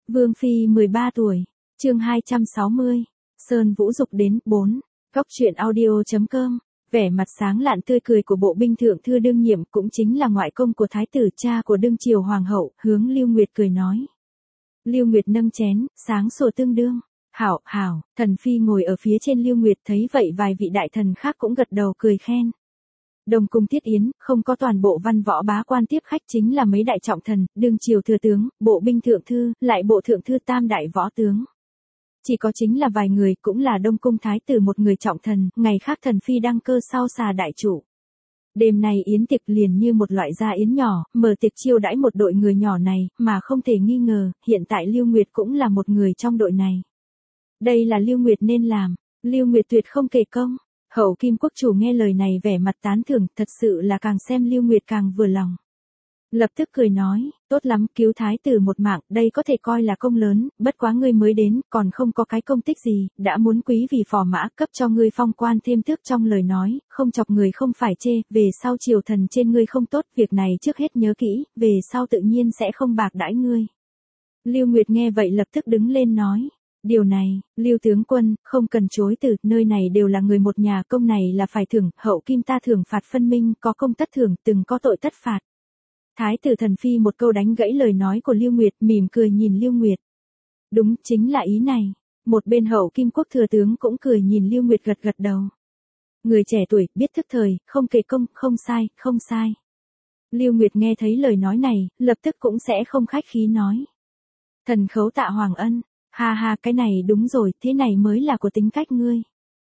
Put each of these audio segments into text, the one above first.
Vương Phi 13 tuổi, chương 260, Sơn Vũ dục đến, 4, Góc truyện audio.com, vẻ mặt sáng lạn tươi cười của bộ binh thượng thư đương nhiệm cũng chính là ngoại công của thái tử cha của đương triều hoàng hậu, hướng Lưu Nguyệt cười nói. Lưu Nguyệt nâng chén, sáng sủa tương đương. Hảo, hảo, thần phi ngồi ở phía trên Lưu Nguyệt thấy vậy vài vị đại thần khác cũng gật đầu cười khen. Đồng cung tiết yến, không có toàn bộ văn võ bá quan tiếp khách chính là mấy đại trọng thần, đương triều thừa tướng, bộ binh thượng thư, lại bộ thượng thư tam đại võ tướng. Chỉ có chính là vài người cũng là đông cung thái tử một người trọng thần, ngày khác thần phi đăng cơ sau xà đại chủ. Đêm nay yến tiệc liền như một loại gia yến nhỏ, mở tiệc chiêu đãi một đội người nhỏ này, mà không thể nghi ngờ, hiện tại Lưu Nguyệt cũng là một người trong đội này. Đây là Lưu Nguyệt nên làm, Lưu Nguyệt tuyệt không kể công. Hậu Kim Quốc chủ nghe lời này vẻ mặt tán thưởng, thật sự là càng xem Lưu Nguyệt càng vừa lòng. Lập tức cười nói, tốt lắm, cứu thái tử một mạng, đây có thể coi là công lớn, bất quá ngươi mới đến, còn không có cái công tích gì, đã muốn quý vì phò mã, cấp cho ngươi phong quan thêm tước trong lời nói, không chọc người không phải chê, về sau triều thần trên ngươi không tốt, việc này trước hết nhớ kỹ, về sau tự nhiên sẽ không bạc đãi ngươi. Lưu Nguyệt nghe vậy lập tức đứng lên nói. Điều này, Lưu tướng quân, không cần chối từ, nơi này đều là người một nhà, công này là phải thưởng, hậu kim ta thưởng phạt phân minh, có công tất thưởng, từng có tội tất phạt. Thái tử thần phi một câu đánh gãy lời nói của Lưu Nguyệt, mỉm cười nhìn Lưu Nguyệt. Đúng, chính là ý này. Một bên hậu kim quốc thừa tướng cũng cười nhìn Lưu Nguyệt gật gật đầu. Người trẻ tuổi, biết thức thời, không kể công, không sai, không sai. Lưu Nguyệt nghe thấy lời nói này, lập tức cũng sẽ không khách khí nói. Thần khấu tạ hoàng ân. Ha ha, cái này đúng rồi, thế này mới là của tính cách ngươi.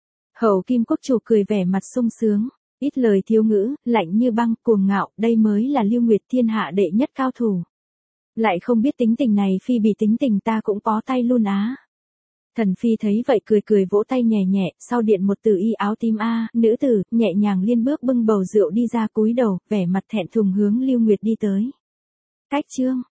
Hậu Kim Quốc chủ cười vẻ mặt sung sướng, ít lời thiếu ngữ, lạnh như băng, cuồng ngạo, đây mới là Lưu Nguyệt thiên hạ đệ nhất cao thủ. Lại không biết tính tình này phi bị tính tình ta cũng bó tay luôn á. Thần phi thấy vậy cười cười vỗ tay nhẹ nhẹ, sau điện một tử y áo tím nữ tử, nhẹ nhàng liên bước bưng bầu rượu đi ra cúi đầu, vẻ mặt thẹn thùng hướng Lưu Nguyệt đi tới. Cách chương